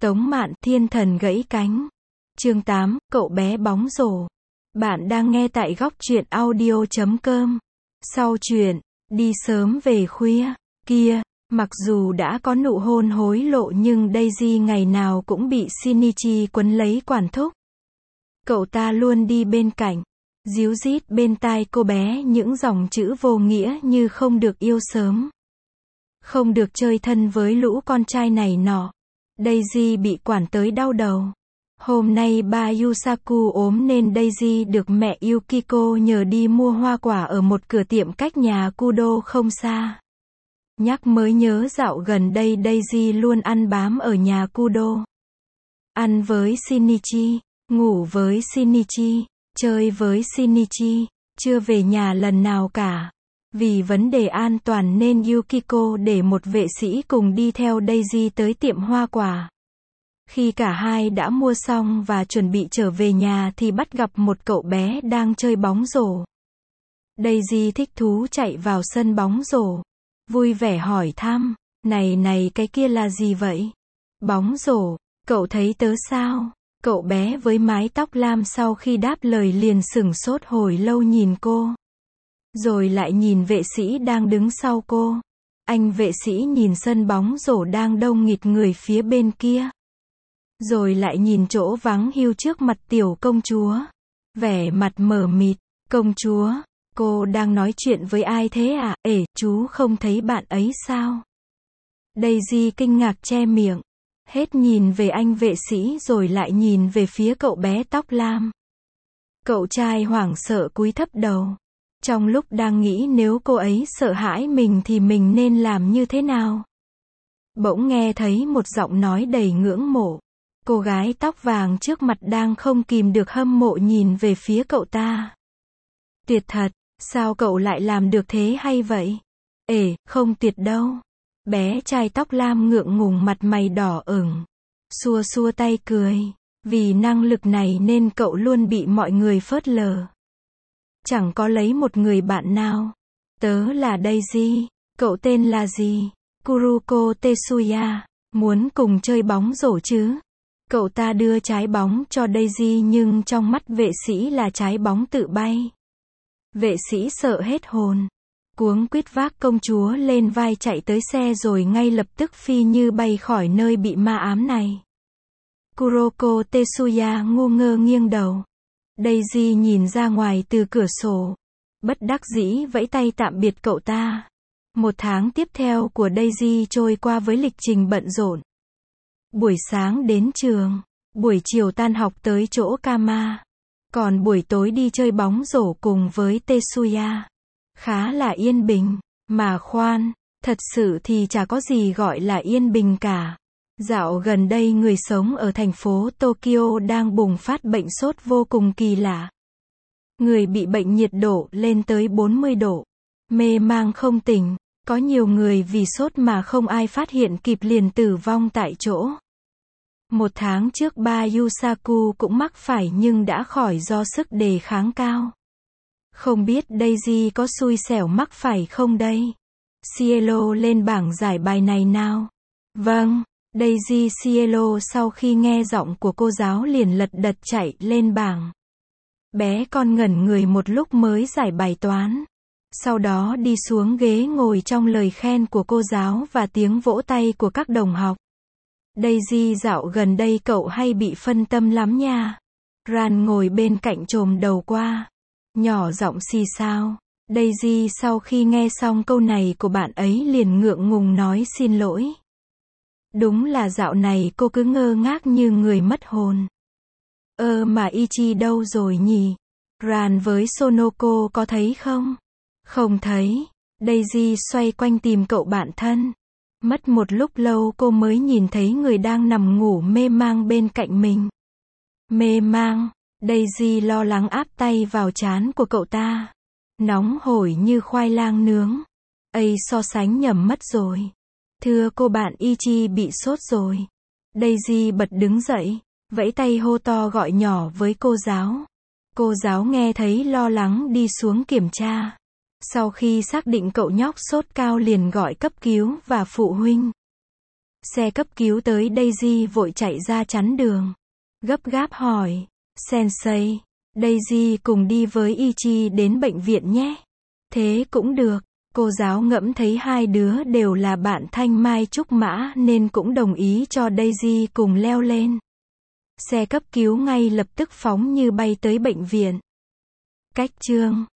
Tống Mạn, thiên thần gãy cánh. Chương 8, cậu bé bóng rổ. Bạn đang nghe tại góc truyện audio.com. Sau chuyện, đi sớm về khuya, kia, mặc dù đã có nụ hôn hối lộ nhưng Daisy ngày nào cũng bị Shinichi quấn lấy quản thúc. Cậu ta luôn đi bên cạnh, díu dít bên tai cô bé những dòng chữ vô nghĩa như không được yêu sớm, không được chơi thân với lũ con trai này nọ. Daisy bị quản tới đau đầu. Hôm nay ba Yusaku ốm nên Daisy được mẹ Yukiko nhờ đi mua hoa quả ở một cửa tiệm cách nhà Kudo không xa. Nhắc mới nhớ dạo gần đây Daisy luôn ăn bám ở nhà Kudo. Ăn với Shinichi, ngủ với Shinichi, chơi với Shinichi, chưa về nhà lần nào cả. Vì vấn đề an toàn nên Yukiko để một vệ sĩ cùng đi theo Daisy tới tiệm hoa quả. Khi cả hai đã mua xong và chuẩn bị trở về nhà thì bắt gặp một cậu bé đang chơi bóng rổ. Daisy thích thú chạy vào sân bóng rổ, vui vẻ hỏi thăm, này cái kia là gì vậy? Bóng rổ, cậu thấy tớ sao? Cậu bé với mái tóc lam sau khi đáp lời liền sửng sốt hồi lâu nhìn cô. Rồi lại nhìn vệ sĩ đang đứng sau cô. Anh vệ sĩ nhìn sân bóng rổ đang đông nghịt người phía bên kia. Rồi lại nhìn chỗ vắng hiu trước mặt tiểu công chúa. Vẻ mặt mờ mịt, công chúa, cô đang nói chuyện với ai thế ạ? Chú không thấy bạn ấy sao? Daisy kinh ngạc che miệng. Hết nhìn về anh vệ sĩ rồi lại nhìn về phía cậu bé tóc lam. Cậu trai hoảng sợ cúi thấp đầu. Trong lúc đang nghĩ nếu cô ấy sợ hãi mình thì mình nên làm như thế nào? Bỗng nghe thấy một giọng nói đầy ngưỡng mộ. Cô gái tóc vàng trước mặt đang không kìm được hâm mộ nhìn về phía cậu ta. Tuyệt thật, sao cậu lại làm được thế hay vậy? Không tuyệt đâu. Bé trai tóc lam ngượng ngùng mặt mày đỏ ửng. Xua xua tay cười. Vì năng lực này nên cậu luôn bị mọi người phớt lờ. Chẳng có lấy một người bạn nào. Tớ là Daisy. Cậu tên là gì? Kuruko Tetsuya. Muốn cùng chơi bóng rổ chứ? Cậu ta đưa trái bóng cho Daisy nhưng trong mắt vệ sĩ là trái bóng tự bay. Vệ sĩ sợ hết hồn. Cuống quýt vác công chúa lên vai chạy tới xe rồi ngay lập tức phi như bay khỏi nơi bị ma ám này. Kuroko Tetsuya ngu ngơ nghiêng đầu. Daisy nhìn ra ngoài từ cửa sổ. Bất đắc dĩ vẫy tay tạm biệt cậu ta. Một tháng tiếp theo của Daisy trôi qua với lịch trình bận rộn. Buổi sáng đến trường, buổi chiều tan học tới chỗ Kama. Còn buổi tối đi chơi bóng rổ cùng với Tetsuya. Khá là yên bình, mà khoan, thật sự thì chả có gì gọi là yên bình cả. Dạo gần đây người sống ở thành phố Tokyo đang bùng phát bệnh sốt vô cùng kỳ lạ. Người bị bệnh nhiệt độ lên tới 40 độ, mê mang không tỉnh, có nhiều người vì sốt mà không ai phát hiện kịp liền tử vong tại chỗ. Một tháng trước ba Yusaku cũng mắc phải nhưng đã khỏi do sức đề kháng cao. Không biết Daisy có xui xẻo mắc phải không đây? Cielo lên bảng giải bài này nào. Vâng, Daisy Cielo sau khi nghe giọng của cô giáo liền lật đật chạy lên bảng. Bé con ngẩn người một lúc mới giải bài toán. Sau đó đi xuống ghế ngồi trong lời khen của cô giáo và tiếng vỗ tay của các đồng học. Daisy dạo gần đây cậu hay bị phân tâm lắm nha. Ran ngồi bên cạnh chồm đầu qua. Nhỏ giọng xì xao. Daisy sau khi nghe xong câu này của bạn ấy liền ngượng ngùng nói xin lỗi. Đúng là dạo này cô cứ ngơ ngác như người mất hồn. Mà Ichi đâu rồi nhỉ? Ran với Sonoko có thấy không? Không thấy. Daisy xoay quanh tìm cậu bạn thân. Mất một lúc lâu cô mới nhìn thấy người đang nằm ngủ mê mang bên cạnh mình. Mê mang. Daisy lo lắng áp tay vào trán của cậu ta. Nóng hổi như khoai lang nướng. So sánh nhầm mất rồi. Thưa cô bạn Ichi bị sốt rồi. Daisy bật đứng dậy, vẫy tay hô to gọi nhỏ với cô giáo. Cô giáo nghe thấy lo lắng đi xuống kiểm tra. Sau khi xác định cậu nhóc sốt cao liền gọi cấp cứu và phụ huynh. Xe cấp cứu tới, Daisy vội chạy ra chắn đường. Gấp gáp hỏi, Sensei, Daisy cùng đi với Ichi đến bệnh viện nhé. Thế cũng được. Cô giáo ngẫm thấy hai đứa đều là bạn thanh mai trúc mã nên cũng đồng ý cho Daisy cùng leo lên. Xe cấp cứu ngay lập tức phóng như bay tới bệnh viện. Cách chương